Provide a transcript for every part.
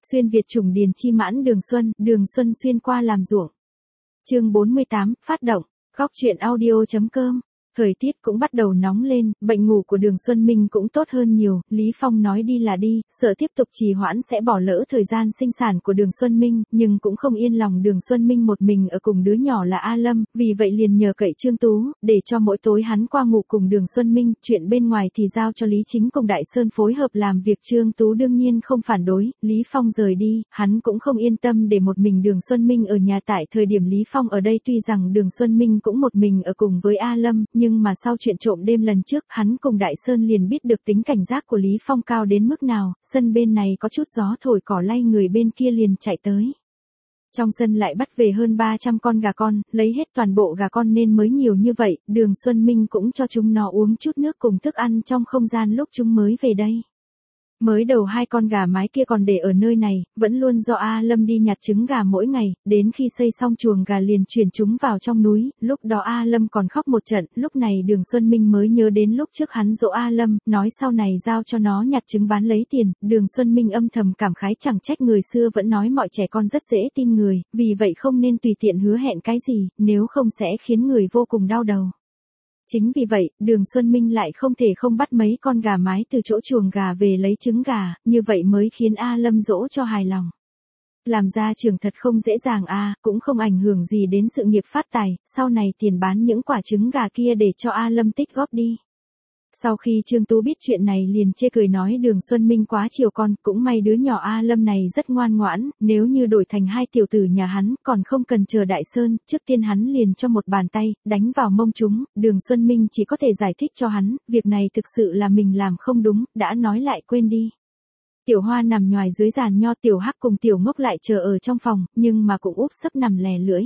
Xuyên Việt chủng điền chi mãn Đường Xuân xuyên qua làm ruộng. Chương 48, phát động. Góc truyện audio.com. Thời tiết cũng bắt đầu nóng lên, bệnh ngủ của Đường Xuân Minh cũng tốt hơn nhiều, Lý Phong nói đi là đi, sợ tiếp tục trì hoãn sẽ bỏ lỡ thời gian sinh sản của Đường Xuân Minh, nhưng cũng không yên lòng Đường Xuân Minh một mình ở cùng đứa nhỏ là A Lâm, vì vậy liền nhờ cậy Trương Tú, để cho mỗi tối hắn qua ngủ cùng Đường Xuân Minh, chuyện bên ngoài thì giao cho Lý Chính cùng Đại Sơn phối hợp làm việc. Trương Tú đương nhiên không phản đối, Lý Phong rời đi, hắn cũng không yên tâm để một mình Đường Xuân Minh ở nhà. Tại thời điểm Lý Phong ở đây tuy rằng Đường Xuân Minh cũng một mình ở cùng với A Lâm, nhưng mà sau chuyện trộm đêm lần trước, hắn cùng Đại Sơn liền biết được tính cảnh giác của Lý Phong cao đến mức nào, sân bên này có chút gió thổi cỏ lay người bên kia liền chạy tới. Trong sân lại bắt về hơn 300 con gà con, lấy hết toàn bộ gà con nên mới nhiều như vậy, Đường Xuân Minh cũng cho chúng nó uống chút nước cùng thức ăn trong không gian lúc chúng mới về đây. Mới đầu hai con gà mái kia còn để ở nơi này, vẫn luôn do A Lâm đi nhặt trứng gà mỗi ngày, đến khi xây xong chuồng gà liền chuyển chúng vào trong núi, lúc đó A Lâm còn khóc một trận, lúc này Đường Xuân Minh mới nhớ đến lúc trước hắn dỗ A Lâm, nói sau này giao cho nó nhặt trứng bán lấy tiền, Đường Xuân Minh âm thầm cảm khái chẳng trách người xưa vẫn nói mọi trẻ con rất dễ tin người, vì vậy không nên tùy tiện hứa hẹn cái gì, nếu không sẽ khiến người vô cùng đau đầu. Chính vì vậy, Đường Xuân Minh lại không thể không bắt mấy con gà mái từ chỗ chuồng gà về lấy trứng gà, như vậy mới khiến A Lâm dỗ cho hài lòng. Làm gia trưởng thật không dễ dàng cũng không ảnh hưởng gì đến sự nghiệp phát tài, sau này tiền bán những quả trứng gà kia để cho A Lâm tích góp đi. Sau khi Trương Tú biết chuyện này liền chê cười nói Đường Xuân Minh quá chiều con, cũng may đứa nhỏ A Lâm này rất ngoan ngoãn, nếu như đổi thành hai tiểu tử nhà hắn, còn không cần chờ Đại Sơn, trước tiên hắn liền cho một bàn tay, đánh vào mông chúng, Đường Xuân Minh chỉ có thể giải thích cho hắn, việc này thực sự là mình làm không đúng, đã nói lại quên đi. Tiểu Hoa nằm nhoài dưới giàn nho, Tiểu Hắc cùng Tiểu Ngốc lại chờ ở trong phòng, nhưng mà cũng úp sấp nằm lè lưỡi.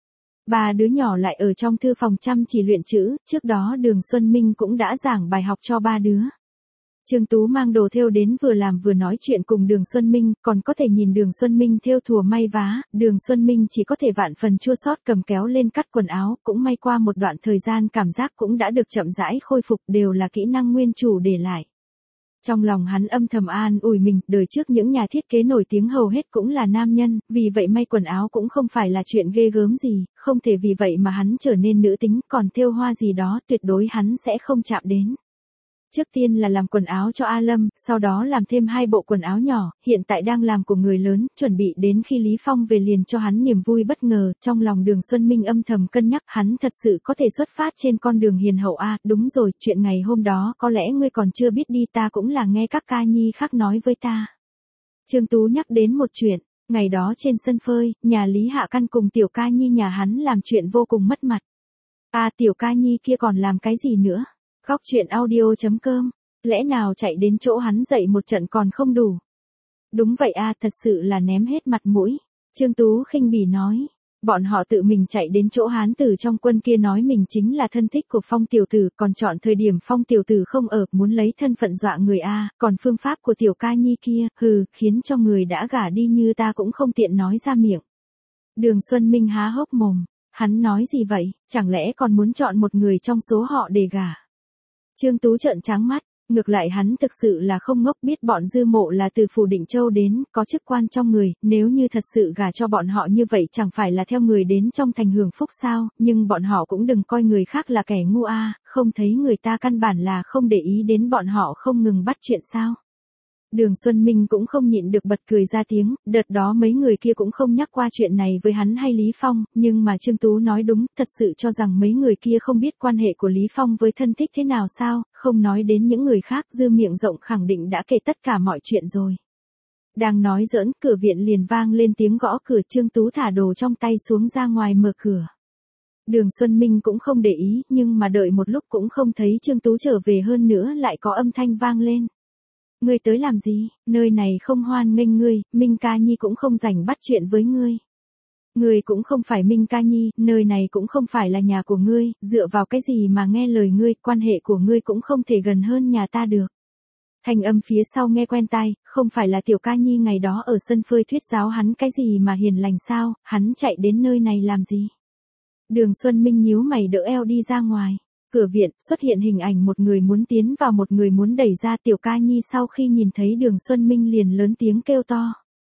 Ba đứa nhỏ lại ở trong thư phòng chăm chỉ luyện chữ, trước đó Đường Xuân Minh cũng đã giảng bài học cho ba đứa. Trương Tú mang đồ thêu đến vừa làm vừa nói chuyện cùng Đường Xuân Minh, còn có thể nhìn Đường Xuân Minh thêu thùa may vá, Đường Xuân Minh chỉ có thể vạn phần chua xót cầm kéo lên cắt quần áo, cũng may qua một đoạn thời gian cảm giác cũng đã được chậm rãi khôi phục, đều là kỹ năng nguyên chủ để lại. Trong lòng hắn âm thầm an ủi mình, đời trước những nhà thiết kế nổi tiếng hầu hết cũng là nam nhân, vì vậy may quần áo cũng không phải là chuyện ghê gớm gì, không thể vì vậy mà hắn trở nên nữ tính, còn thêu hoa gì đó tuyệt đối hắn sẽ không chạm đến. Trước tiên là làm quần áo cho A Lâm, sau đó làm thêm 2 bộ quần áo nhỏ, hiện tại đang làm của người lớn, chuẩn bị đến khi Lý Phong về liền cho hắn niềm vui bất ngờ. Trong lòng Đường Xuân Minh âm thầm cân nhắc, hắn thật sự có thể xuất phát trên con đường hiền hậu đúng rồi, chuyện ngày hôm đó có lẽ ngươi còn chưa biết đi, ta cũng là nghe các ca nhi khác nói với ta. Trương Tú nhắc đến một chuyện, ngày đó trên sân phơi, nhà Lý Hạ Căn cùng tiểu ca nhi nhà hắn làm chuyện vô cùng mất mặt. Tiểu ca nhi kia còn làm cái gì nữa? Góc truyện audio.com, lẽ nào chạy đến chỗ hắn dạy một trận còn không đủ? Đúng vậy thật sự là ném hết mặt mũi. Trương Tú khinh bỉ nói, bọn họ tự mình chạy đến chỗ hán tử trong quân kia nói mình chính là thân thích của Phong tiểu tử, còn chọn thời điểm Phong tiểu tử không ở, muốn lấy thân phận dọa người còn phương pháp của tiểu ca nhi kia, khiến cho người đã gả đi như ta cũng không tiện nói ra miệng. Đường Xuân Minh há hốc mồm, hắn nói gì vậy, chẳng lẽ còn muốn chọn một người trong số họ để gả? Trương Tú trợn trắng mắt, ngược lại hắn thực sự là không ngốc, biết bọn Dư Mộ là từ Phủ Định Châu đến, có chức quan trong người, nếu như thật sự gả cho bọn họ như vậy chẳng phải là theo người đến trong thành hưởng phúc sao, nhưng bọn họ cũng đừng coi người khác là kẻ ngu không thấy người ta căn bản là không để ý đến bọn họ không ngừng bắt chuyện sao. Đường Xuân Minh cũng không nhịn được bật cười ra tiếng, đợt đó mấy người kia cũng không nhắc qua chuyện này với hắn hay Lý Phong, nhưng mà Trương Tú nói đúng, thật sự cho rằng mấy người kia không biết quan hệ của Lý Phong với thân thích thế nào sao, không nói đến những người khác, Dư miệng rộng khẳng định đã kể tất cả mọi chuyện rồi. Đang nói giỡn, cửa viện liền vang lên tiếng gõ cửa, Trương Tú thả đồ trong tay xuống ra ngoài mở cửa. Đường Xuân Minh cũng không để ý, nhưng mà đợi một lúc cũng không thấy Trương Tú trở về, hơn nữa lại có âm thanh vang lên. Ngươi tới làm gì, nơi này không hoan nghênh ngươi, Minh ca nhi cũng không rảnh bắt chuyện với ngươi. Ngươi cũng không phải Minh ca nhi, nơi này cũng không phải là nhà của ngươi, dựa vào cái gì mà nghe lời ngươi, quan hệ của ngươi cũng không thể gần hơn nhà ta được. Thanh âm phía sau nghe quen tai, không phải là tiểu ca nhi ngày đó ở sân phơi thuyết giáo hắn cái gì mà hiền lành sao, hắn chạy đến nơi này làm gì? Đường Xuân Minh nhíu mày đỡ eo đi ra ngoài. Cửa viện xuất hiện hình ảnh một người muốn tiến vào một người muốn đẩy ra, tiểu ca nhi sau khi nhìn thấy Đường Xuân Minh liền lớn tiếng kêu to.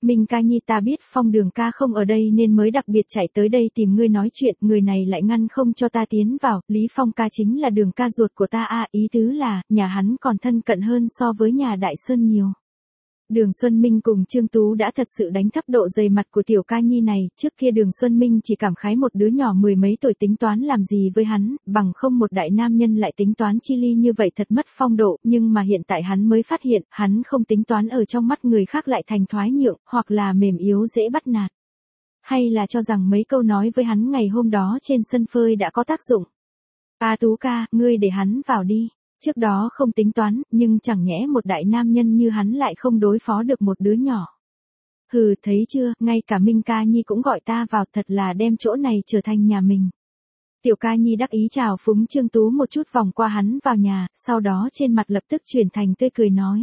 Minh ca nhi ta biết Phong Đường ca không ở đây nên mới đặc biệt chạy tới đây tìm ngươi nói chuyện, người này lại ngăn không cho ta tiến vào, Lý Phong ca chính là Đường ca ruột của ta à, ý tứ là, nhà hắn còn thân cận hơn so với nhà Đại Sơn nhiều. Đường Xuân Minh cùng Trương Tú đã thật sự đánh thấp độ dày mặt của tiểu ca nhi này, trước kia Đường Xuân Minh chỉ cảm khái một đứa nhỏ mười mấy tuổi tính toán làm gì với hắn, bằng không một đại nam nhân lại tính toán chi ly như vậy thật mất phong độ, nhưng mà hiện tại hắn mới phát hiện, hắn không tính toán ở trong mắt người khác lại thành thoái nhượng, hoặc là mềm yếu dễ bắt nạt. Hay là cho rằng mấy câu nói với hắn ngày hôm đó trên sân phơi đã có tác dụng. A Tú ca, ngươi để hắn vào đi. Trước đó không tính toán, nhưng chẳng nhẽ một đại nam nhân như hắn lại không đối phó được một đứa nhỏ. Hừ, thấy chưa, ngay cả Minh ca nhi cũng gọi ta vào, thật là đem chỗ này trở thành nhà mình. Tiểu ca nhi đắc ý chào phúng Trương Tú một chút vòng qua hắn vào nhà, sau đó trên mặt lập tức chuyển thành tươi cười nói.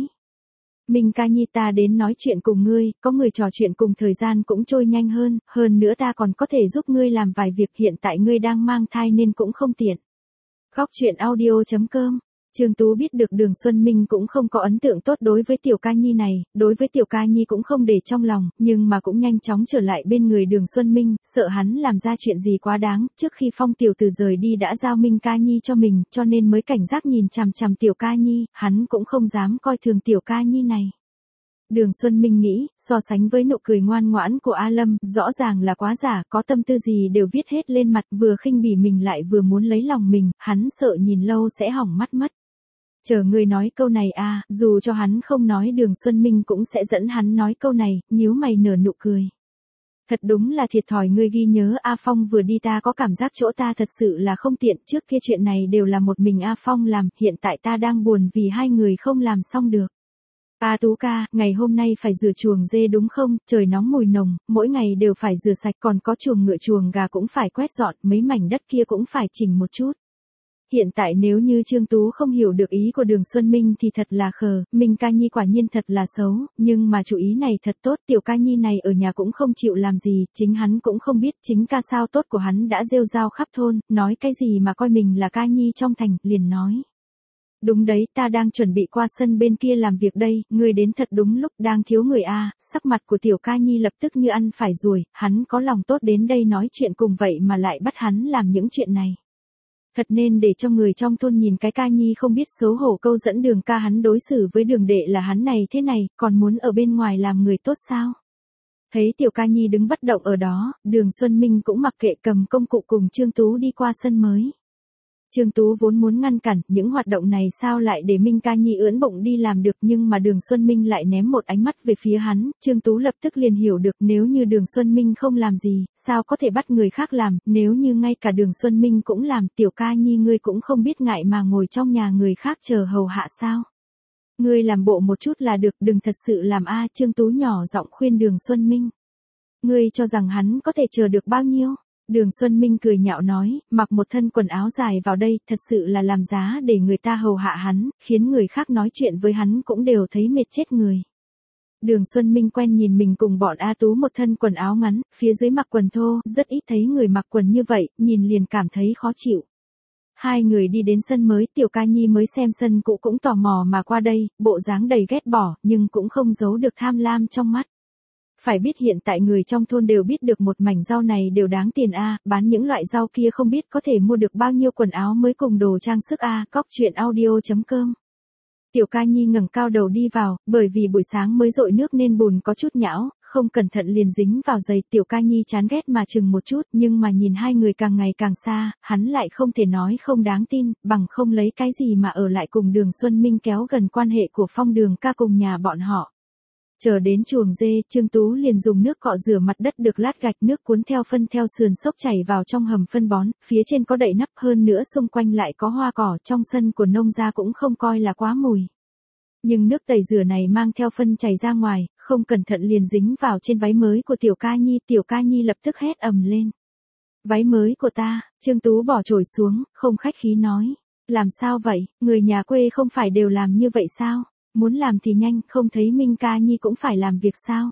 Minh ca nhi ta đến nói chuyện cùng ngươi, có người trò chuyện cùng thời gian cũng trôi nhanh hơn nữa ta còn có thể giúp ngươi làm vài việc, hiện tại ngươi đang mang thai nên cũng không tiện. Góc truyện audio.com. Trương Tú biết được Đường Xuân Minh cũng không có ấn tượng tốt đối với tiểu ca nhi này, đối với tiểu ca nhi cũng không để trong lòng, nhưng mà cũng nhanh chóng trở lại bên người Đường Xuân Minh, sợ hắn làm ra chuyện gì quá đáng, trước khi Phong tiểu tử rời đi đã giao Minh ca nhi cho mình, cho nên mới cảnh giác nhìn chằm chằm tiểu ca nhi, hắn cũng không dám coi thường tiểu ca nhi này. Đường Xuân Minh nghĩ, so sánh với nụ cười ngoan ngoãn của A Lâm, rõ ràng là quá giả, có tâm tư gì đều viết hết lên mặt, vừa khinh bỉ mình lại vừa muốn lấy lòng mình, hắn sợ nhìn lâu sẽ hỏng mắt mất. Chờ ngươi nói câu này à, dù cho hắn không nói Đường Xuân Minh cũng sẽ dẫn hắn nói câu này, nhíu mày nở nụ cười. Thật đúng là thiệt thòi, ngươi ghi nhớ A Phong vừa đi ta có cảm giác chỗ ta thật sự là không tiện, trước kia chuyện này đều là một mình A Phong làm, hiện tại ta đang buồn vì hai người không làm xong được. A Tú ca, ngày hôm nay phải rửa chuồng dê đúng không, trời nóng mùi nồng, mỗi ngày đều phải rửa sạch, còn có chuồng ngựa chuồng gà cũng phải quét dọn, mấy mảnh đất kia cũng phải chỉnh một chút. Hiện tại nếu như Trương Tú không hiểu được ý của Đường Xuân Minh thì thật là khờ, Minh ca nhi quả nhiên thật là xấu, nhưng mà chủ ý này thật tốt, tiểu ca nhi này ở nhà cũng không chịu làm gì, chính hắn cũng không biết chính ca sao tốt của hắn đã rêu rao khắp thôn, nói cái gì mà coi mình là ca nhi trong thành, liền nói. Đúng đấy, ta đang chuẩn bị qua sân bên kia làm việc đây, ngươi đến thật đúng lúc, đang thiếu người a. Sắc mặt của tiểu ca nhi lập tức như ăn phải ruồi, hắn có lòng tốt đến đây nói chuyện cùng vậy mà lại bắt hắn làm những chuyện này. Thật nên để cho người trong thôn nhìn cái ca nhi không biết xấu hổ, câu dẫn Đường ca hắn đối xử với Đường đệ là hắn này thế này, còn muốn ở bên ngoài làm người tốt sao? Thấy tiểu ca nhi đứng bất động ở đó, Đường Xuân Minh cũng mặc kệ, cầm công cụ cùng Trương Tú đi qua sân mới. Trương Tú vốn muốn ngăn cản, những hoạt động này sao lại để Minh ca nhi ưỡn bụng đi làm được, nhưng mà Đường Xuân Minh lại ném một ánh mắt về phía hắn, Trương Tú lập tức liền hiểu được, nếu như Đường Xuân Minh không làm gì, sao có thể bắt người khác làm, nếu như ngay cả Đường Xuân Minh cũng làm, tiểu ca nhi ngươi cũng không biết ngại mà ngồi trong nhà người khác chờ hầu hạ sao. Ngươi làm bộ một chút là được, đừng thật sự làm a. Trương Tú nhỏ giọng khuyên Đường Xuân Minh. Ngươi cho rằng hắn có thể chờ được bao nhiêu? Đường Xuân Minh cười nhạo nói, mặc một thân quần áo dài vào đây, thật sự là làm giá để người ta hầu hạ hắn, khiến người khác nói chuyện với hắn cũng đều thấy mệt chết người. Đường Xuân Minh quen nhìn mình cùng bọn A Tú một thân quần áo ngắn, phía dưới mặc quần thô, rất ít thấy người mặc quần như vậy, nhìn liền cảm thấy khó chịu. Hai người đi đến sân mới, tiểu ca nhi mới xem sân cũ cũng tò mò mà qua đây, bộ dáng đầy ghét bỏ, nhưng cũng không giấu được tham lam trong mắt. Phải biết hiện tại người trong thôn đều biết được một mảnh rau này đều đáng tiền a, bán những loại rau kia không biết có thể mua được bao nhiêu quần áo mới cùng đồ trang sức a. Góc truyện audio.com. Tiểu ca nhi ngẩng cao đầu đi vào, bởi vì buổi sáng mới dội nước nên bùn có chút nhão, không cẩn thận liền dính vào giày, tiểu ca nhi chán ghét mà chừng một chút, nhưng mà nhìn hai người càng ngày càng xa, hắn lại không thể nói không đáng tin, bằng không lấy cái gì mà ở lại cùng Đường Xuân Minh kéo gần quan hệ của Phong Đường ca cùng nhà bọn họ. Chờ đến chuồng dê, Trương Tú liền dùng nước cọ rửa mặt đất được lát gạch, nước cuốn theo phân theo sườn xốc chảy vào trong hầm phân bón, phía trên có đậy nắp, hơn nữa xung quanh lại có hoa cỏ, trong sân của nông gia cũng không coi là quá mùi. Nhưng nước tẩy rửa này mang theo phân chảy ra ngoài, không cẩn thận liền dính vào trên váy mới của tiểu ca nhi lập tức hét ầm lên. Váy mới của ta, Trương Tú bỏ chổi xuống, không khách khí nói. Làm sao vậy, người nhà quê không phải đều làm như vậy sao? Muốn làm thì nhanh, không thấy Minh ca nhi cũng phải làm việc sao?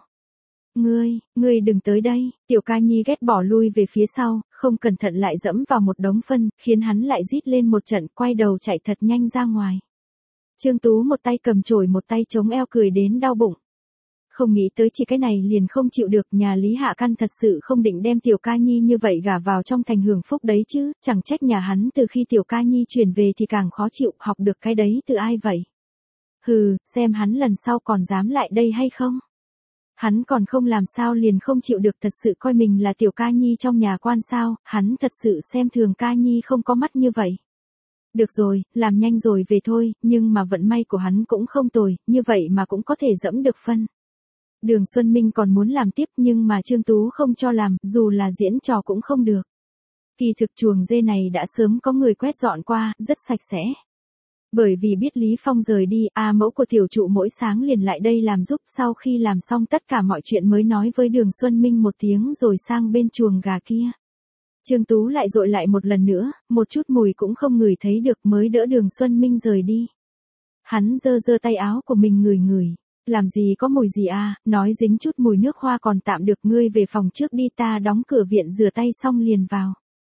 Ngươi đừng tới đây, tiểu ca nhi ghét bỏ lui về phía sau, không cẩn thận lại dẫm vào một đống phân, khiến hắn lại rít lên một trận, quay đầu chạy thật nhanh ra ngoài. Trương Tú một tay cầm chổi một tay chống eo cười đến đau bụng. Không nghĩ tới chỉ cái này liền không chịu được, nhà Lý Hạ Căn thật sự không định đem Tiểu Ca Nhi như vậy gả vào trong thành hưởng phúc đấy chứ, chẳng trách nhà hắn từ khi Tiểu Ca Nhi chuyển về thì càng khó chịu, học được cái đấy từ ai vậy? Hừ, xem hắn lần sau còn dám lại đây hay không? Hắn còn không làm sao liền không chịu được, thật sự coi mình là Tiểu Ca Nhi trong nhà quan sao, hắn thật sự xem thường Ca Nhi không có mắt như vậy. Được rồi, làm nhanh rồi về thôi, nhưng mà vận may của hắn cũng không tồi, như vậy mà cũng có thể dẫm được phân. Đường Xuân Minh còn muốn làm tiếp nhưng mà Trương Tú không cho làm, dù là diễn trò cũng không được. Kỳ thực chuồng dê này đã sớm có người quét dọn qua, rất sạch sẽ. Bởi vì biết Lý Phong rời đi, mẫu của tiểu trụ mỗi sáng liền lại đây làm giúp, sau khi làm xong tất cả mọi chuyện mới nói với Đường Xuân Minh một tiếng rồi sang bên chuồng gà kia. Trương Tú lại dội lại một lần nữa, một chút mùi cũng không ngửi thấy được mới đỡ Đường Xuân Minh rời đi. Hắn giơ tay áo của mình ngửi ngửi. Làm gì có mùi gì nói dính chút mùi nước hoa còn tạm được, ngươi về phòng trước đi, ta đóng cửa viện rửa tay xong liền vào.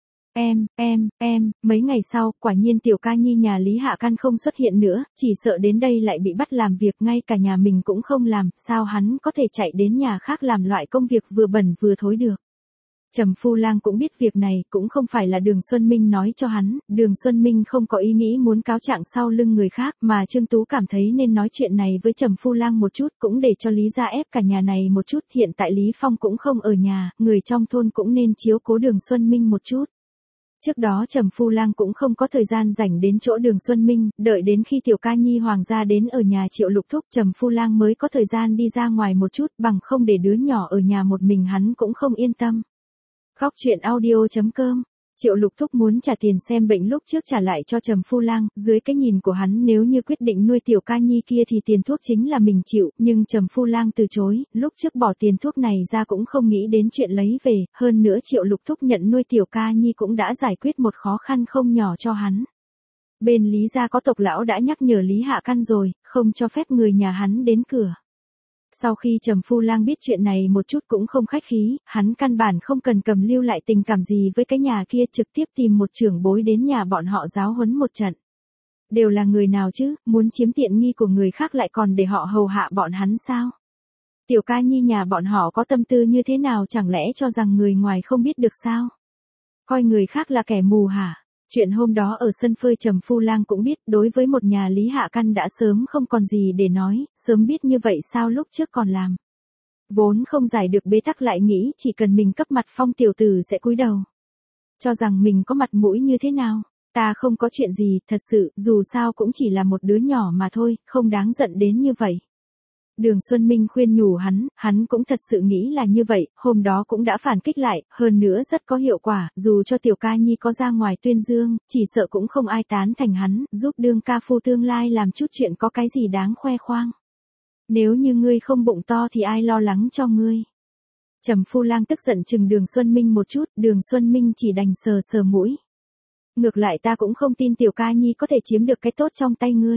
Mấy ngày sau, quả nhiên Tiểu Ca Nhi nhà Lý Hạ Căn không xuất hiện nữa, chỉ sợ đến đây lại bị bắt làm việc, ngay cả nhà mình cũng không làm, sao hắn có thể chạy đến nhà khác làm loại công việc vừa bẩn vừa thối được. Trầm Phu Lang cũng biết việc này, cũng không phải là Đường Xuân Minh nói cho hắn, Đường Xuân Minh không có ý nghĩ muốn cáo trạng sau lưng người khác, mà Trương Tú cảm thấy nên nói chuyện này với Trầm Phu Lang một chút, cũng để cho Lý gia ép cả nhà này một chút, hiện tại Lý Phong cũng không ở nhà, người trong thôn cũng nên chiếu cố Đường Xuân Minh một chút. Trước đó Trầm Phu Lang cũng không có thời gian rảnh đến chỗ Đường Xuân Minh, đợi đến khi Tiểu Ca Nhi hoàng gia đến ở nhà Triệu Lục Thúc, Trầm Phu Lang mới có thời gian đi ra ngoài một chút, bằng không để đứa nhỏ ở nhà một mình hắn cũng không yên tâm. Khóc chuyện audio.com. Triệu Lục Thúc muốn trả tiền xem bệnh lúc trước trả lại cho Trầm Phu Lang, dưới cái nhìn của hắn nếu như quyết định nuôi Tiểu Ca Nhi kia thì tiền thuốc chính là mình chịu, nhưng Trầm Phu Lang từ chối, lúc trước bỏ tiền thuốc này ra cũng không nghĩ đến chuyện lấy về, hơn nữa Triệu Lục Thúc nhận nuôi Tiểu Ca Nhi cũng đã giải quyết một khó khăn không nhỏ cho hắn. Bên Lý gia có tộc lão đã nhắc nhở Lý Hạ Căn rồi, không cho phép người nhà hắn đến cửa. Sau khi Trầm Phu Lang biết chuyện này một chút cũng không khách khí, hắn căn bản không cần cầm lưu lại tình cảm gì với cái nhà kia, trực tiếp tìm một trưởng bối đến nhà bọn họ giáo huấn một trận. Đều là người nào chứ, muốn chiếm tiện nghi của người khác lại còn để họ hầu hạ bọn hắn sao? Tiểu Ca Nhi nhà bọn họ có tâm tư như thế nào, chẳng lẽ cho rằng người ngoài không biết được sao? Coi người khác là kẻ mù hả? Chuyện hôm đó ở sân phơi Trầm Phu Lang cũng biết, đối với một nhà Lý Hạ Căn đã sớm không còn gì để nói, sớm biết như vậy sao lúc trước còn làm. Vốn không giải được bế tắc lại nghĩ chỉ cần mình cấp mặt Phong tiểu tử sẽ cúi đầu. Cho rằng mình có mặt mũi như thế nào, ta không có chuyện gì, thật sự, dù sao cũng chỉ là một đứa nhỏ mà thôi, không đáng giận đến như vậy. Đường Xuân Minh khuyên nhủ hắn cũng thật sự nghĩ là như vậy, hôm đó cũng đã phản kích lại, hơn nữa rất có hiệu quả, dù cho Tiểu Ca Nhi có ra ngoài tuyên dương, chỉ sợ cũng không ai tán thành hắn, giúp đương ca phu tương lai làm chút chuyện có cái gì đáng khoe khoang. Nếu như ngươi không bụng to thì ai lo lắng cho ngươi. Trầm Phu Lang tức giận chừng Đường Xuân Minh một chút, Đường Xuân Minh chỉ đành sờ mũi. Ngược lại ta cũng không tin Tiểu Ca Nhi có thể chiếm được cái tốt trong tay ngươi.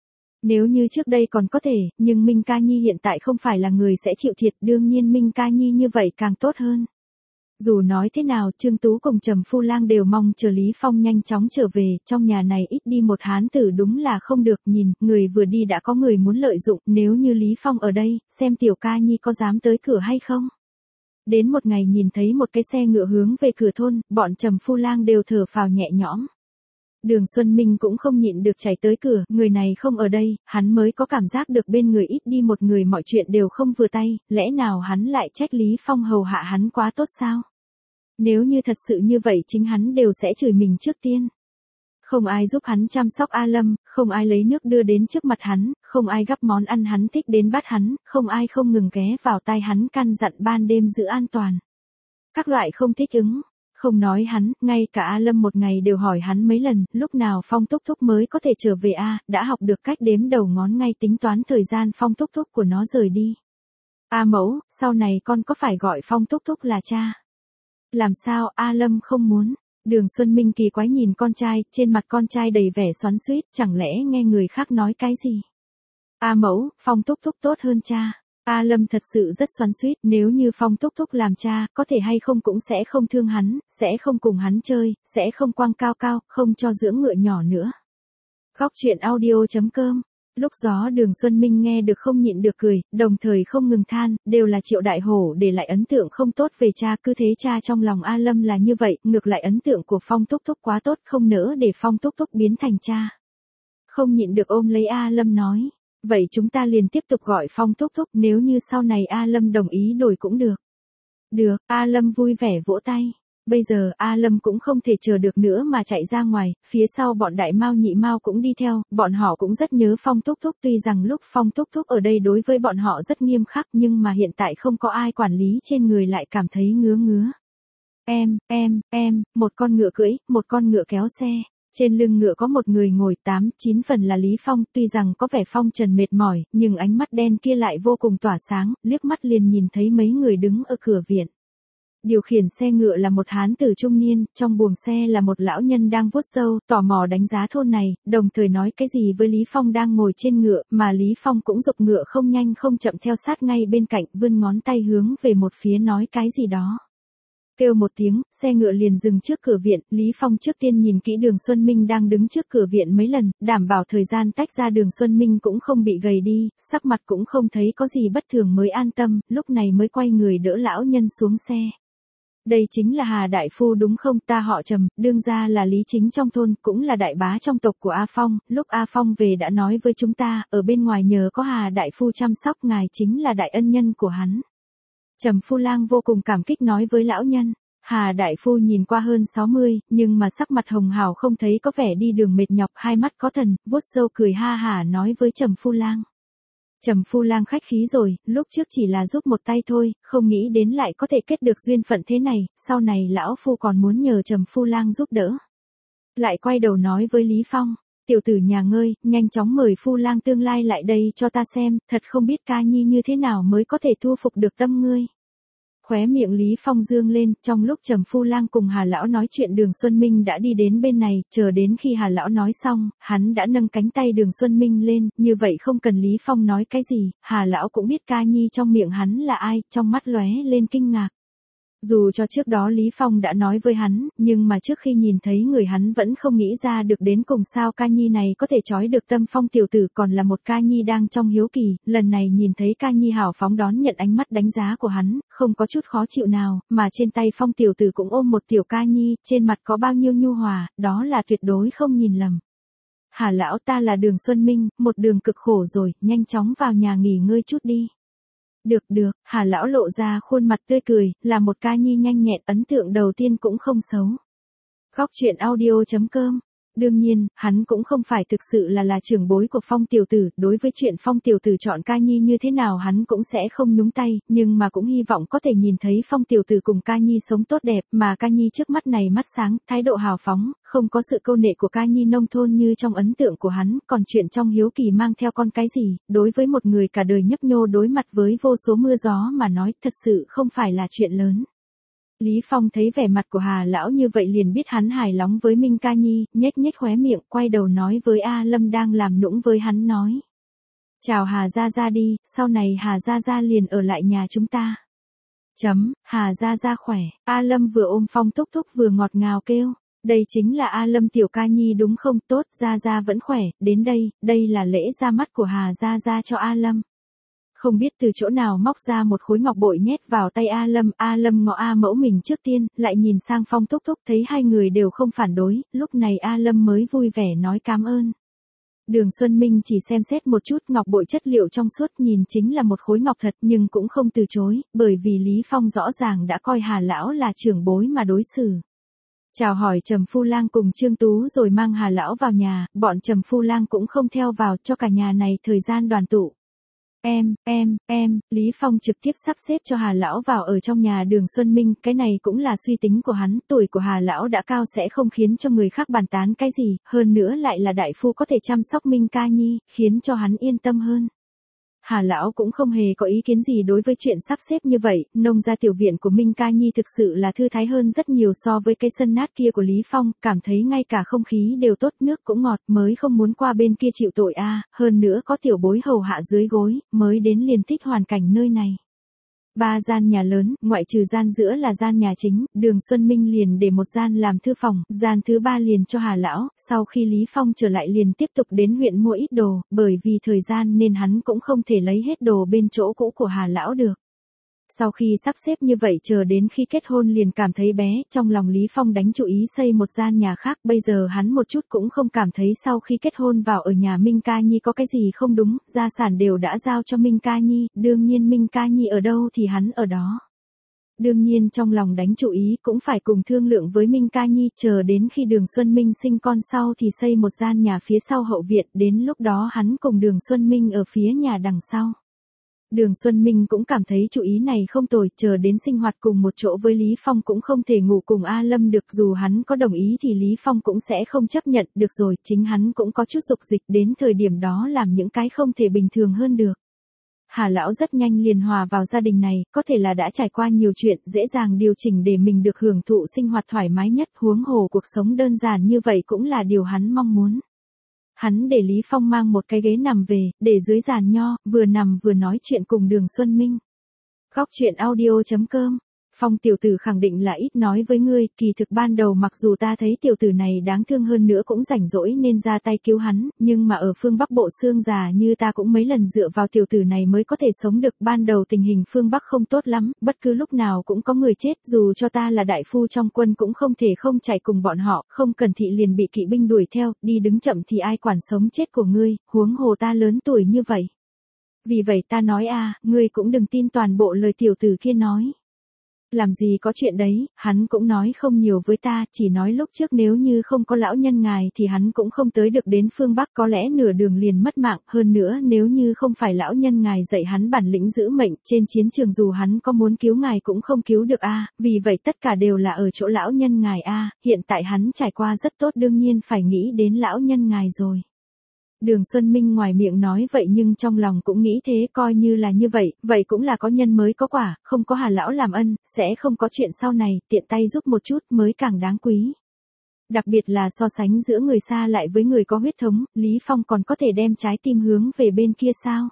Nếu như trước đây còn có thể, nhưng Minh Ca Nhi hiện tại không phải là người sẽ chịu thiệt, đương nhiên Minh Ca Nhi như vậy càng tốt hơn. Dù nói thế nào, Trương Tú cùng Trầm Phu Lang đều mong chờ Lý Phong nhanh chóng trở về, trong nhà này ít đi một hán tử đúng là không được, nhìn, người vừa đi đã có người muốn lợi dụng, nếu như Lý Phong ở đây, xem Tiểu Ca Nhi có dám tới cửa hay không. Đến một ngày nhìn thấy một cái xe ngựa hướng về cửa thôn, bọn Trầm Phu Lang đều thở phào nhẹ nhõm. Đường Xuân Minh cũng không nhịn được chạy tới cửa, người này không ở đây, hắn mới có cảm giác được bên người ít đi một người mọi chuyện đều không vừa tay, lẽ nào hắn lại trách Lý Phong hầu hạ hắn quá tốt sao? Nếu như thật sự như vậy chính hắn đều sẽ chửi mình trước tiên. Không ai giúp hắn chăm sóc A Lâm, không ai lấy nước đưa đến trước mặt hắn, không ai gắp món ăn hắn thích đến bát hắn, không ai không ngừng ghé vào tai hắn căn dặn ban đêm giữ an toàn. Các loại không thích ứng. Không nói hắn, ngay cả A Lâm một ngày đều hỏi hắn mấy lần, lúc nào Phong Thúc Thúc mới có thể trở về đã học được cách đếm đầu ngón ngay tính toán thời gian Phong Thúc Thúc của nó rời đi. Mẫu, sau này con có phải gọi Phong Thúc Thúc là cha? Làm sao, A Lâm không muốn. Đường Xuân Minh kỳ quái nhìn con trai, trên mặt con trai đầy vẻ xoắn xuýt, chẳng lẽ nghe người khác nói cái gì? Mẫu, Phong Thúc Thúc tốt hơn cha. A Lâm thật sự rất xoắn xuýt, nếu như Phong Thúc Thúc làm cha, có thể hay không cũng sẽ không thương hắn, sẽ không cùng hắn chơi, sẽ không quăng cao, không cho dưỡng ngựa nhỏ nữa. Khóc chuyện audio.com Lúc gió Đường Xuân Minh nghe được không nhịn được cười, đồng thời không ngừng than, đều là Triệu Đại Hổ để lại ấn tượng không tốt về cha, cứ thế cha trong lòng A Lâm là như vậy, ngược lại ấn tượng của Phong Thúc Thúc quá tốt, không nỡ để Phong Thúc Thúc biến thành cha. Không nhịn được ôm lấy A Lâm nói, vậy chúng ta liền tiếp tục gọi Phong Thúc Thúc, nếu như sau này A Lâm đồng ý đổi cũng được. Được, A Lâm vui vẻ vỗ tay. Bây giờ A Lâm cũng không thể chờ được nữa mà chạy ra ngoài, phía sau bọn Đại Mao Nhị Mao cũng đi theo, bọn họ cũng rất nhớ Phong Thúc Thúc, tuy rằng lúc Phong Thúc Thúc ở đây đối với bọn họ rất nghiêm khắc nhưng mà hiện tại không có ai quản lý trên người lại cảm thấy ngứa ngứa. Một con ngựa cưỡi, một con ngựa kéo xe. Trên lưng ngựa có một người ngồi 8-9 phần là Lý Phong, tuy rằng có vẻ phong trần mệt mỏi, nhưng ánh mắt đen kia lại vô cùng tỏa sáng, liếc mắt liền nhìn thấy mấy người đứng ở cửa viện. Điều khiển xe ngựa là một hán tử trung niên, trong buồng xe là một lão nhân đang vuốt râu, tò mò đánh giá thôn này, đồng thời nói cái gì với Lý Phong đang ngồi trên ngựa, mà Lý Phong cũng giục ngựa không nhanh không chậm theo sát ngay bên cạnh, vươn ngón tay hướng về một phía nói cái gì đó. Kêu một tiếng, xe ngựa liền dừng trước cửa viện, Lý Phong trước tiên nhìn kỹ Đường Xuân Minh đang đứng trước cửa viện mấy lần, đảm bảo thời gian tách ra Đường Xuân Minh cũng không bị gầy đi, sắc mặt cũng không thấy có gì bất thường mới an tâm, lúc này mới quay người đỡ lão nhân xuống xe. Đây chính là Hà Đại Phu đúng không, ta họ Trầm, đương ra là Lý Chính trong thôn, cũng là đại bá trong tộc của A Phong, lúc A Phong về đã nói với chúng ta, ở bên ngoài nhờ có Hà Đại Phu chăm sóc, ngài chính là đại ân nhân của hắn. Trầm Phu Lang vô cùng cảm kích nói với lão nhân. Hà Đại Phu nhìn qua hơn 60, nhưng mà sắc mặt hồng hào không thấy có vẻ đi đường mệt nhọc, hai mắt có thần, vuốt râu cười ha hả nói với Trầm Phu Lang. Trầm Phu Lang khách khí rồi, lúc trước chỉ là giúp một tay thôi, không nghĩ đến lại có thể kết được duyên phận thế này, sau này lão Phu còn muốn nhờ Trầm Phu Lang giúp đỡ. Lại quay đầu nói với Lý Phong, tiểu tử nhà ngươi, nhanh chóng mời Phu Lang tương lai lại đây cho ta xem, thật không biết ca nhi như thế nào mới có thể thu phục được tâm ngươi. Khóe miệng Lý Phong dương lên, trong lúc Trầm Phu Lang cùng Hà Lão nói chuyện Đường Xuân Minh đã đi đến bên này, chờ đến khi Hà Lão nói xong, hắn đã nâng cánh tay Đường Xuân Minh lên, như vậy không cần Lý Phong nói cái gì, Hà Lão cũng biết ca nhi trong miệng hắn là ai, trong mắt lóe lên kinh ngạc. Dù cho trước đó Lý Phong đã nói với hắn, nhưng mà trước khi nhìn thấy người hắn vẫn không nghĩ ra được đến cùng sao ca nhi này có thể trói được tâm Phong tiểu tử, còn là một ca nhi đang trong hiếu kỳ, lần này nhìn thấy ca nhi hào phóng đón nhận ánh mắt đánh giá của hắn, không có chút khó chịu nào, mà trên tay Phong tiểu tử cũng ôm một tiểu ca nhi, trên mặt có bao nhiêu nhu hòa, đó là tuyệt đối không nhìn lầm. Hà Lão, ta là Đường Xuân Minh, một đường cực khổ rồi, nhanh chóng vào nhà nghỉ ngơi chút đi. Được, Hà Lão lộ ra khuôn mặt tươi cười, là một ca nhi nhanh nhẹn, ấn tượng đầu tiên cũng không xấu. Góc truyện audio.com. Đương nhiên, hắn cũng không phải thực sự là trưởng bối của Phong tiểu tử, đối với chuyện Phong tiểu tử chọn ca nhi như thế nào hắn cũng sẽ không nhúng tay, nhưng mà cũng hy vọng có thể nhìn thấy Phong tiểu tử cùng ca nhi sống tốt đẹp, mà ca nhi trước mắt này mắt sáng, thái độ hào phóng, không có sự câu nệ của ca nhi nông thôn như trong ấn tượng của hắn, còn chuyện trong hiếu kỳ mang theo con cái gì, đối với một người cả đời nhấp nhô đối mặt với vô số mưa gió mà nói, thật sự không phải là chuyện lớn. Lý Phong thấy vẻ mặt của Hà Lão như vậy liền biết hắn hài lòng với Minh ca nhi, nhếch khóe miệng, quay đầu nói với A Lâm đang làm nũng với hắn nói. Chào Hà Gia Gia đi, sau này Hà Gia Gia liền ở lại nhà chúng ta. Hà Gia Gia khỏe, A Lâm vừa ôm Phong Thúc Thúc vừa ngọt ngào kêu. Đây chính là A Lâm tiểu ca nhi đúng không, tốt, Gia Gia vẫn khỏe, đến đây là lễ ra mắt của Hà Gia Gia cho A Lâm. Không biết từ chỗ nào móc ra một khối ngọc bội nhét vào tay A Lâm ngó A mẫu mình trước tiên, lại nhìn sang Phong Thúc Thúc thấy hai người đều không phản đối, lúc này A Lâm mới vui vẻ nói cảm ơn. Đường Xuân Minh chỉ xem xét một chút ngọc bội chất liệu trong suốt nhìn chính là một khối ngọc thật nhưng cũng không từ chối, bởi vì Lý Phong rõ ràng đã coi Hà Lão là trưởng bối mà đối xử. Chào hỏi Trầm Phu Lang cùng Trương Tú rồi mang Hà Lão vào nhà, bọn Trầm Phu Lang cũng không theo vào cho cả nhà này thời gian đoàn tụ. Lý Phong trực tiếp sắp xếp cho Hà Lão vào ở trong nhà Đường Xuân Minh, cái này cũng là suy tính của hắn, tuổi của Hà Lão đã cao sẽ không khiến cho người khác bàn tán cái gì, hơn nữa lại là đại phu có thể chăm sóc Minh ca nhi, khiến cho hắn yên tâm hơn. Hà Lão cũng không hề có ý kiến gì đối với chuyện sắp xếp như vậy, nông gia tiểu viện của Minh ca nhi thực sự là thư thái hơn rất nhiều so với cái sân nát kia của Lý Phong, cảm thấy ngay cả không khí đều tốt, nước cũng ngọt, mới không muốn qua bên kia chịu tội hơn nữa có tiểu bối hầu hạ dưới gối, mới đến liền thích hoàn cảnh nơi này. 3 gian nhà lớn, ngoại trừ gian giữa là gian nhà chính, Đường Xuân Minh liền để một gian làm thư phòng, gian thứ 3 liền cho Hà lão, sau khi Lý Phong trở lại liền tiếp tục đến huyện mua ít đồ, bởi vì thời gian nên hắn cũng không thể lấy hết đồ bên chỗ cũ của Hà lão được. Sau khi sắp xếp như vậy chờ đến khi kết hôn liền cảm thấy bé, trong lòng Lý Phong đánh chủ ý xây một gian nhà khác, bây giờ hắn một chút cũng không cảm thấy sau khi kết hôn vào ở nhà Minh Ca Nhi có cái gì không đúng, gia sản đều đã giao cho Minh Ca Nhi, đương nhiên Minh Ca Nhi ở đâu thì hắn ở đó. Đương nhiên trong lòng đánh chủ ý cũng phải cùng thương lượng với Minh Ca Nhi, chờ đến khi Đường Xuân Minh sinh con sau thì xây một gian nhà phía sau hậu viện, đến lúc đó hắn cùng Đường Xuân Minh ở phía nhà đằng sau. Đường Xuân Minh cũng cảm thấy chủ ý này không tồi, chờ đến sinh hoạt cùng một chỗ với Lý Phong cũng không thể ngủ cùng A Lâm được, dù hắn có đồng ý thì Lý Phong cũng sẽ không chấp nhận, được rồi, chính hắn cũng có chút dục dịch đến thời điểm đó làm những cái không thể bình thường hơn được. Hà lão rất nhanh liền hòa vào gia đình này, có thể là đã trải qua nhiều chuyện, dễ dàng điều chỉnh để mình được hưởng thụ sinh hoạt thoải mái nhất, huống hồ cuộc sống đơn giản như vậy cũng là điều hắn mong muốn. Hắn để Lý Phong mang một cái ghế nằm về, để dưới giàn nho, vừa nằm vừa nói chuyện cùng Đường Xuân Minh. Góc chuyện audio.com. Phong tiểu tử khẳng định là ít nói với ngươi, kỳ thực ban đầu mặc dù ta thấy tiểu tử này đáng thương hơn nữa cũng rảnh rỗi nên ra tay cứu hắn, nhưng mà ở phương Bắc bộ xương già như ta cũng mấy lần dựa vào tiểu tử này mới có thể sống được, ban đầu tình hình phương Bắc không tốt lắm, bất cứ lúc nào cũng có người chết, dù cho ta là đại phu trong quân cũng không thể không chạy cùng bọn họ, không cần thị liền bị kỵ binh đuổi theo, đi đứng chậm thì ai quản sống chết của ngươi, huống hồ ta lớn tuổi như vậy. Vì vậy ta nói ngươi cũng đừng tin toàn bộ lời tiểu tử kia nói. Làm gì có chuyện đấy, hắn cũng nói không nhiều với ta, chỉ nói lúc trước nếu như không có lão nhân ngài thì hắn cũng không tới được đến phương Bắc, có lẽ nửa đường liền mất mạng, hơn nữa nếu như không phải lão nhân ngài dạy hắn bản lĩnh giữ mệnh, trên chiến trường dù hắn có muốn cứu ngài cũng không cứu được vì vậy tất cả đều là ở chỗ lão nhân ngài hiện tại hắn trải qua rất tốt đương nhiên phải nghĩ đến lão nhân ngài rồi. Đường Xuân Minh ngoài miệng nói vậy nhưng trong lòng cũng nghĩ thế, coi như là như vậy, vậy cũng là có nhân mới có quả, không có Hà lão làm ân, sẽ không có chuyện sau này, tiện tay giúp một chút mới càng đáng quý. Đặc biệt là so sánh giữa người xa lại với người có huyết thống, Lý Phong còn có thể đem trái tim hướng về bên kia sao?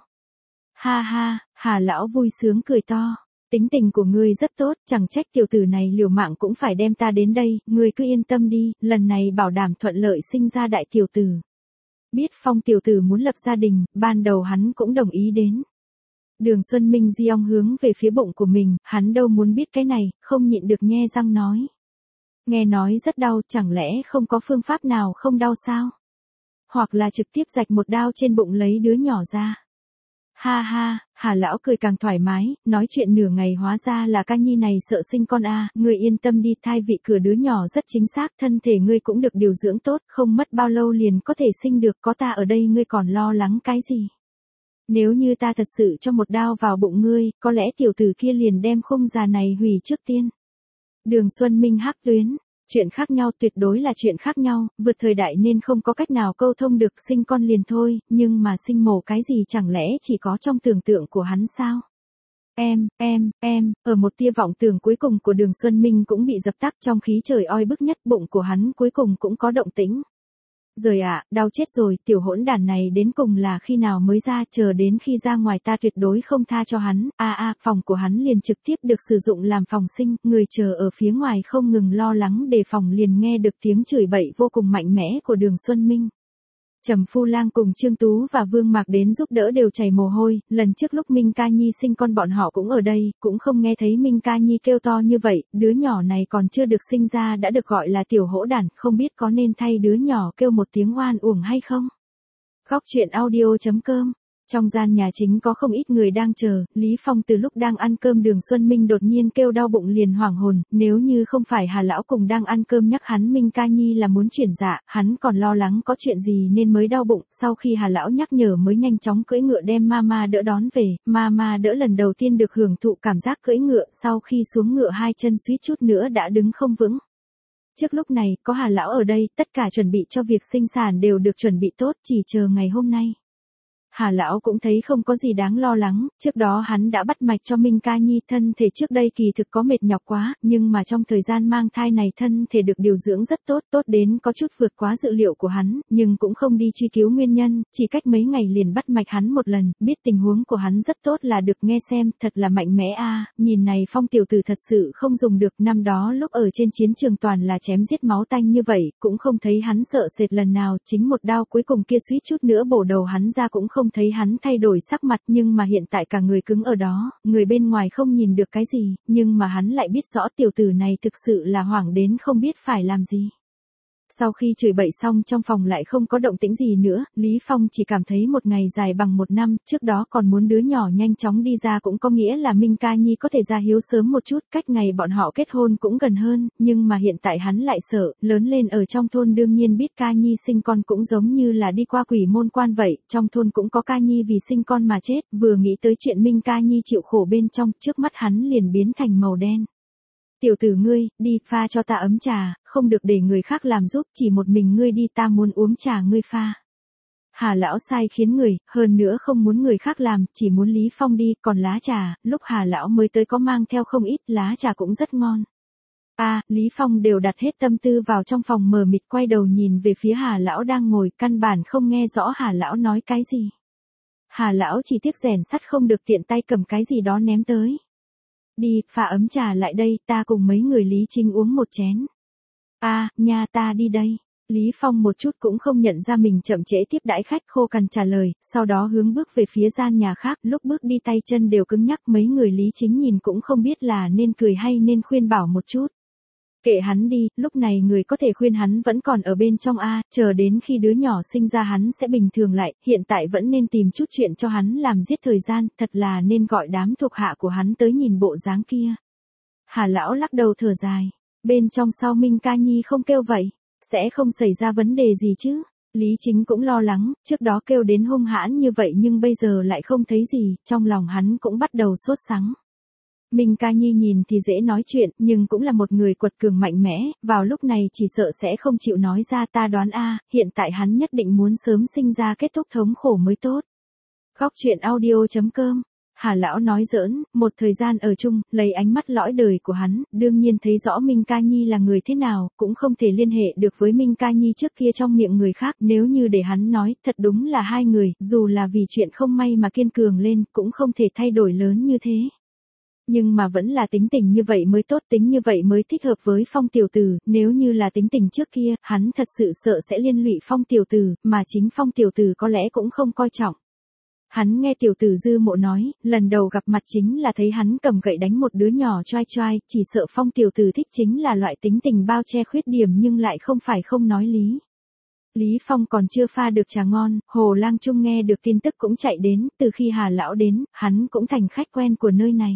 Ha ha, Hà lão vui sướng cười to. Tính tình của ngươi rất tốt, chẳng trách tiểu tử này liều mạng cũng phải đem ta đến đây, ngươi cứ yên tâm đi, lần này bảo đảm thuận lợi sinh ra đại tiểu tử. Biết Phong tiểu tử muốn lập gia đình, ban đầu hắn cũng đồng ý đến. Đường Xuân Minh di ong hướng về phía bụng của mình, hắn đâu muốn biết cái này, không nhịn được nhe răng nói. Nghe nói rất đau, chẳng lẽ không có phương pháp nào không đau sao? Hoặc là trực tiếp rạch một đao trên bụng lấy đứa nhỏ ra. Ha ha, Hà lão cười càng thoải mái, nói chuyện nửa ngày hóa ra là Ca Nhi này sợ sinh con ngươi yên tâm đi, thai vị cửa đứa nhỏ rất chính xác, thân thể ngươi cũng được điều dưỡng tốt, không mất bao lâu liền có thể sinh được, có ta ở đây ngươi còn lo lắng cái gì? Nếu như ta thật sự cho một đao vào bụng ngươi, có lẽ tiểu tử kia liền đem khung già này hủy trước tiên. Đường Xuân Minh hắc tuyến. Chuyện khác nhau, tuyệt đối là chuyện khác nhau, vượt thời đại nên không có cách nào câu thông được, sinh con liền thôi, nhưng mà sinh mổ cái gì chẳng lẽ chỉ có trong tưởng tượng của hắn sao? Ở một tia vọng tưởng cuối cùng của Đường Xuân Minh cũng bị dập tắt, trong khí trời oi bức nhất, bụng của hắn cuối cùng cũng có động tĩnh. Rời đau chết rồi, tiểu hỗn đản này đến cùng là khi nào mới ra, chờ đến khi ra ngoài ta tuyệt đối không tha cho hắn. Phòng của hắn liền trực tiếp được sử dụng làm phòng sinh, người chờ ở phía ngoài không ngừng lo lắng đề phòng liền nghe được tiếng chửi bậy vô cùng mạnh mẽ của Đường Xuân Minh. Trầm Phu Lang cùng Trương Tú và Vương Mạc đến giúp đỡ đều chảy mồ hôi, lần trước lúc Minh Ca Nhi sinh con bọn họ cũng ở đây, cũng không nghe thấy Minh Ca Nhi kêu to như vậy, đứa nhỏ này còn chưa được sinh ra đã được gọi là tiểu hỗn đản, không biết có nên thay đứa nhỏ kêu một tiếng oan uổng hay không? Góc chuyện audio.com. Trong gian nhà chính có không ít người đang chờ, Lý Phong từ lúc đang ăn cơm Đường Xuân Minh đột nhiên kêu đau bụng liền hoảng hồn, nếu như không phải Hà lão cùng đang ăn cơm nhắc hắn Minh Ca Nhi là muốn chuyển dạ, hắn còn lo lắng có chuyện gì nên mới đau bụng, sau khi Hà lão nhắc nhở mới nhanh chóng cưỡi ngựa đem Mama đỡ đón về, Mama đỡ lần đầu tiên được hưởng thụ cảm giác cưỡi ngựa, sau khi xuống ngựa hai chân suýt chút nữa đã đứng không vững. Trước lúc này, có Hà lão ở đây, tất cả chuẩn bị cho việc sinh sản đều được chuẩn bị tốt, chỉ chờ ngày hôm nay. Hà lão cũng thấy không có gì đáng lo lắng, trước đó hắn đã bắt mạch cho Minh Ca Nhi, thân thể trước đây kỳ thực có mệt nhọc quá, nhưng mà trong thời gian mang thai này thân thể được điều dưỡng rất tốt, tốt đến có chút vượt quá dự liệu của hắn, nhưng cũng không đi truy cứu nguyên nhân, chỉ cách mấy ngày liền bắt mạch hắn một lần, biết tình huống của hắn rất tốt là được, nghe xem, thật là mạnh mẽ a, nhìn này Phong tiểu tử thật sự không dùng được, năm đó lúc ở trên chiến trường toàn là chém giết máu tanh như vậy, cũng không thấy hắn sợ sệt lần nào, chính một đao cuối cùng kia suýt chút nữa bổ đầu hắn ra cũng không thấy hắn thay đổi sắc mặt, nhưng mà hiện tại cả người cứng ở đó, người bên ngoài không nhìn được cái gì, nhưng mà hắn lại biết rõ tiểu tử này thực sự là hoảng đến không biết phải làm gì. Sau khi chửi bậy xong trong phòng lại không có động tĩnh gì nữa, Lý Phong chỉ cảm thấy một ngày dài bằng một năm, trước đó còn muốn đứa nhỏ nhanh chóng đi ra cũng có nghĩa là Minh Ca Nhi có thể ra hiếu sớm một chút, cách ngày bọn họ kết hôn cũng gần hơn, nhưng mà hiện tại hắn lại sợ, lớn lên ở trong thôn đương nhiên biết Ca Nhi sinh con cũng giống như là đi qua quỷ môn quan vậy, trong thôn cũng có Ca Nhi vì sinh con mà chết, vừa nghĩ tới chuyện Minh Ca Nhi chịu khổ bên trong, trước mắt hắn liền biến thành màu đen. Tiểu tử ngươi, đi pha cho ta ấm trà, không được để người khác làm giúp, chỉ một mình ngươi đi, ta muốn uống trà ngươi pha. Hà lão sai khiến người, hơn nữa không muốn người khác làm, chỉ muốn Lý Phong đi, còn lá trà, lúc Hà lão mới tới có mang theo không ít, lá trà cũng rất ngon. Lý Phong đều đặt hết tâm tư vào trong phòng mờ mịt, quay đầu nhìn về phía Hà lão đang ngồi, căn bản không nghe rõ Hà lão nói cái gì. Hà lão chỉ tiếc rèn sắt không được, tiện tay cầm cái gì đó ném tới. Đi, pha ấm trà lại đây, ta cùng mấy người Lý Chính uống một chén. Nha, ta đi đây. Lý Phong một chút cũng không nhận ra mình chậm trễ tiếp đãi khách, khô cằn trả lời, sau đó hướng bước về phía gian nhà khác, lúc bước đi tay chân đều cứng nhắc, mấy người Lý Chính nhìn cũng không biết là nên cười hay nên khuyên bảo một chút. Kệ hắn đi, lúc này người có thể khuyên hắn vẫn còn ở bên trong chờ đến khi đứa nhỏ sinh ra hắn sẽ bình thường lại, hiện tại vẫn nên tìm chút chuyện cho hắn làm giết thời gian, thật là nên gọi đám thuộc hạ của hắn tới nhìn bộ dáng kia. Hà lão lắc đầu thở dài, bên trong sao Minh Ca Nhi không kêu vậy, sẽ không xảy ra vấn đề gì chứ. Lý Chính cũng lo lắng, trước đó kêu đến hung hãn như vậy nhưng bây giờ lại không thấy gì, trong lòng hắn cũng bắt đầu sốt sắng. Minh Ca Nhi nhìn thì dễ nói chuyện, nhưng cũng là một người quật cường mạnh mẽ, vào lúc này chỉ sợ sẽ không chịu nói ra, ta đoán hiện tại hắn nhất định muốn sớm sinh ra kết thúc thống khổ mới tốt. Góc truyện audio.com. Hà lão nói giỡn, một thời gian ở chung, lấy ánh mắt lõi đời của hắn, đương nhiên thấy rõ Minh Ca Nhi là người thế nào, cũng không thể liên hệ được với Minh Ca Nhi trước kia trong miệng người khác, nếu như để hắn nói, thật đúng là hai người, dù là vì chuyện không may mà kiên cường lên, cũng không thể thay đổi lớn như thế. Nhưng mà vẫn là tính tình như vậy mới tốt, tính như vậy mới thích hợp với Phong tiểu tử, nếu như là tính tình trước kia, hắn thật sự sợ sẽ liên lụy Phong tiểu tử, mà chính Phong tiểu tử có lẽ cũng không coi trọng. Hắn nghe tiểu tử Dư Mộ nói, lần đầu gặp mặt chính là thấy hắn cầm gậy đánh một đứa nhỏ choai choai, chỉ sợ Phong tiểu tử thích chính là loại tính tình bao che khuyết điểm nhưng lại không phải không nói lý. Lý Phong còn chưa pha được trà ngon, Hồ Lang Trung nghe được tin tức cũng chạy đến, từ khi Hà lão đến, hắn cũng thành khách quen của nơi này.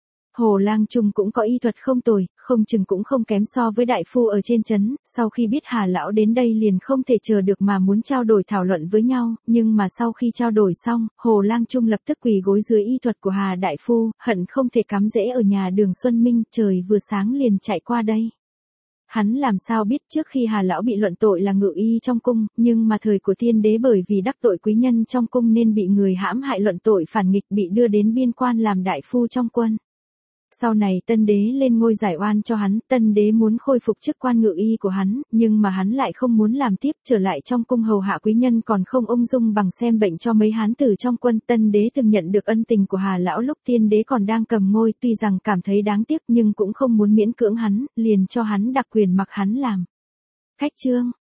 Hồ Lang Trung cũng có y thuật không tồi, không chừng cũng không kém so với đại phu ở trên trấn, sau khi biết Hà lão đến đây liền không thể chờ được mà muốn trao đổi thảo luận với nhau, nhưng mà sau khi trao đổi xong, Hồ Lang Trung lập tức quỳ gối dưới y thuật của Hà đại phu, hận không thể cắm rễ ở nhà Đường Xuân Minh, trời vừa sáng liền chạy qua đây. Hắn làm sao biết trước khi Hà lão bị luận tội là ngự y trong cung, nhưng mà thời của tiên đế bởi vì đắc tội quý nhân trong cung nên bị người hãm hại luận tội phản nghịch, bị đưa đến biên quan làm đại phu trong quân. Sau này tân đế lên ngôi giải oan cho hắn, tân đế muốn khôi phục chức quan ngự y của hắn, nhưng mà hắn lại không muốn làm tiếp, trở lại trong cung hầu hạ quý nhân còn không ung dung bằng xem bệnh cho mấy hán tử trong quân. Tân đế từng nhận được ân tình của Hà lão lúc tiên đế còn đang cầm ngôi, tuy rằng cảm thấy đáng tiếc nhưng cũng không muốn miễn cưỡng hắn, liền cho hắn đặc quyền mặc hắn làm khách trương.